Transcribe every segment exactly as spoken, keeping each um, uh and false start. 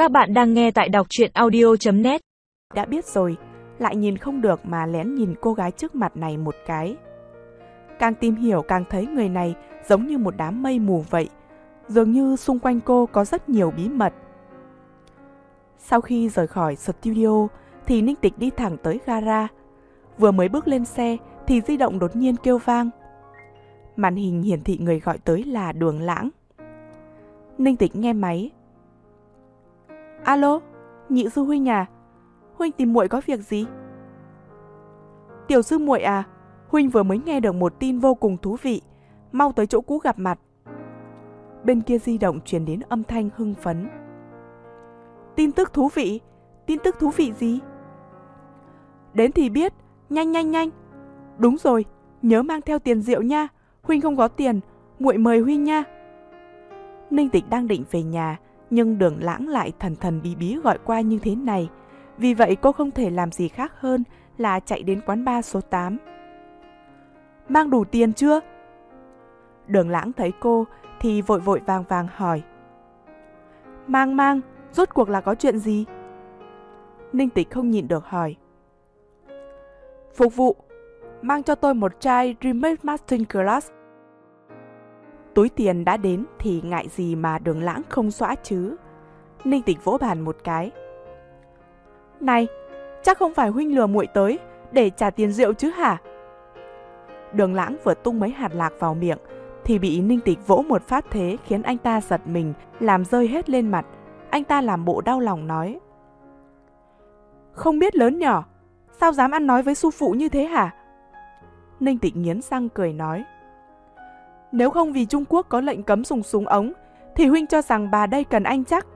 Các bạn đang nghe tại đọc truyện audio chấm net. Đã biết rồi, lại nhìn không được mà lén nhìn cô gái trước mặt này một cái. Càng tìm hiểu càng thấy người này giống như một đám mây mù vậy, dường như xung quanh cô có rất nhiều bí mật. Sau khi rời khỏi studio thì Ninh Tịch đi thẳng tới gara. Vừa mới bước lên xe thì di động đột nhiên kêu vang. Màn hình hiển thị người gọi tới là Đường Lãng. Ninh Tịch nghe máy. Alo, nhị sư huynh à? Huynh tìm muội có việc gì? Tiểu sư muội à, huynh vừa mới nghe được một tin vô cùng thú vị, mau tới chỗ cũ gặp mặt. Bên kia di động truyền đến âm thanh hưng phấn. Tin tức thú vị? Tin tức thú vị gì? Đến thì biết, nhanh nhanh nhanh. Đúng rồi, nhớ mang theo tiền rượu nha, huynh không có tiền, muội mời huynh nha. Ninh Tịch đang định về nhà, nhưng Đường Lãng lại thần thần bí bí gọi qua như thế này. Vì vậy cô không thể làm gì khác hơn là chạy đến quán bar số tám. Mang đủ tiền chưa? Đường Lãng thấy cô thì vội vội vàng vàng hỏi. Mang mang, rốt cuộc là có chuyện gì? Ninh Tịch không nhịn được hỏi. Phục vụ, mang cho tôi một chai Remake Master Class. Túi tiền đã đến thì ngại gì mà Đường Lãng không xóa chứ. Ninh Tịch vỗ bàn một cái. Này, chắc không phải huynh lừa muội tới để trả tiền rượu chứ hả? Đường Lãng vừa tung mấy hạt lạc vào miệng thì bị Ninh Tịch vỗ một phát thế khiến anh ta giật mình, làm rơi hết lên mặt. Anh ta làm bộ đau lòng nói. Không biết lớn nhỏ, sao dám ăn nói với sư phụ như thế hả? Ninh Tịch nghiến răng cười nói. Nếu không vì Trung Quốc có lệnh cấm dùng súng ống thì huynh cho rằng bà đây cần anh chắc.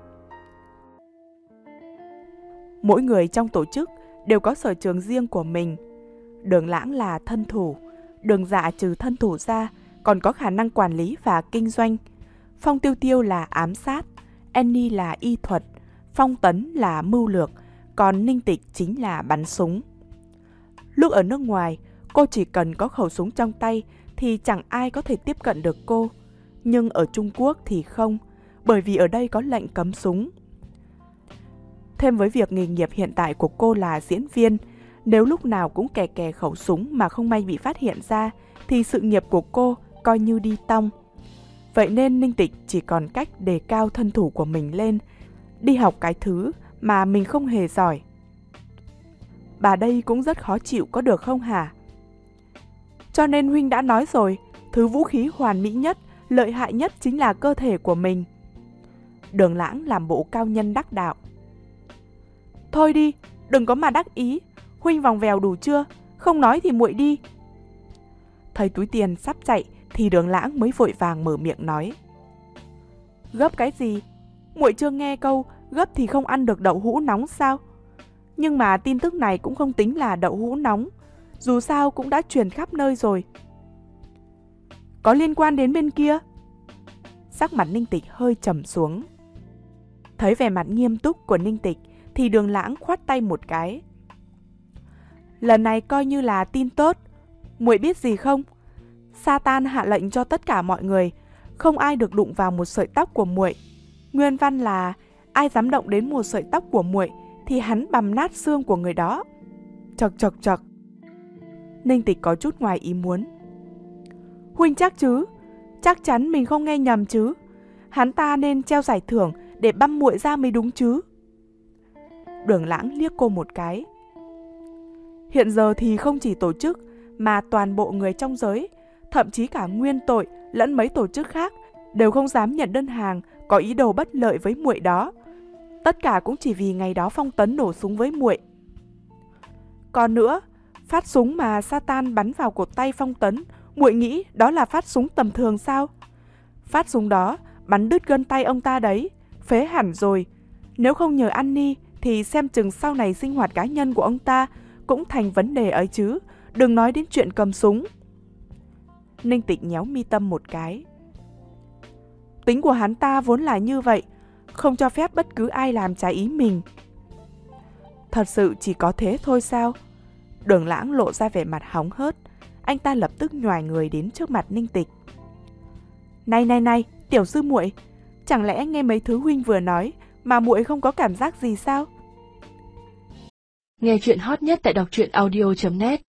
Mỗi người trong tổ chức đều có sở trường riêng của mình. Đường Lãng là thân thủ, Đường Dạ trừ thân thủ ra còn có khả năng quản lý và kinh doanh. Phong Tiêu Tiêu là ám sát, Annie là y thuật, Phong Tấn là mưu lược, còn Ninh Tịch chính là bắn súng. Lúc ở nước ngoài, cô chỉ cần có khẩu súng trong tay thì chẳng ai có thể tiếp cận được cô. Nhưng ở Trung Quốc thì không, bởi vì ở đây có lệnh cấm súng. Thêm với việc nghề nghiệp hiện tại của cô là diễn viên, nếu lúc nào cũng kè kè khẩu súng mà không may bị phát hiện ra thì sự nghiệp của cô coi như đi tong. Vậy nên Ninh Tịch chỉ còn cách đề cao thân thủ của mình lên, đi học cái thứ mà mình không hề giỏi. Bà đây cũng rất khó chịu có được không hả? Cho nên huynh đã nói rồi, thứ vũ khí hoàn mỹ nhất, lợi hại nhất chính là cơ thể của mình. Đường Lãng làm bộ cao nhân đắc đạo. Thôi đi, đừng có mà đắc ý, huynh vòng vèo đủ chưa? Không nói thì muội đi. Thấy túi tiền sắp chạy thì Đường Lãng mới vội vàng mở miệng nói. Gấp cái gì? Muội chưa nghe câu gấp thì không ăn được đậu hũ nóng sao? Nhưng mà tin tức này cũng không tính là đậu hũ nóng, dù sao cũng đã truyền khắp nơi rồi. Có liên quan đến bên kia? Sắc mặt Ninh Tịch hơi trầm xuống. Thấy vẻ mặt nghiêm túc của Ninh Tịch thì Đường Lãng khoát tay một cái. Lần này coi như là tin tốt. Muội biết gì không? Satan hạ lệnh cho tất cả mọi người không ai được đụng vào một sợi tóc của muội. Nguyên văn là ai dám động đến một sợi tóc của muội thì hắn bằm nát xương của người đó. Chật chật chật. Ninh Tịch có chút ngoài ý muốn. Huynh chắc chứ? Chắc chắn mình không nghe nhầm chứ? Hắn ta nên treo giải thưởng để băm muội ra mới đúng chứ? Đường Lãng liếc cô một cái. Hiện giờ thì không chỉ tổ chức mà toàn bộ người trong giới, thậm chí cả nguyên tội lẫn mấy tổ chức khác đều không dám nhận đơn hàng có ý đồ bất lợi với muội đó. Tất cả cũng chỉ vì ngày đó Phong Tấn nổ súng với muội. Còn nữa, phát súng mà Satan bắn vào cột tay Phong Tấn, muội nghĩ đó là phát súng tầm thường sao? Phát súng đó bắn đứt gân tay ông ta đấy, phế hẳn rồi. Nếu không nhờ Annie thì xem chừng sau này sinh hoạt cá nhân của ông ta cũng thành vấn đề ấy chứ, đừng nói đến chuyện cầm súng. Ninh Tịch nhéo mi tâm một cái. Tính của hắn ta vốn là như vậy, không cho phép bất cứ ai làm trái ý mình. Thật sự chỉ có thế thôi sao? Đường Lãng lộ ra vẻ mặt hóng hớt. Anh ta lập tức nhoài người đến trước mặt Ninh Tịch. Này này này, tiểu sư muội, chẳng lẽ nghe mấy thứ huynh vừa nói mà muội không có cảm giác gì sao? Nghe chuyện hot nhất tại đọc truyện audio chấm net.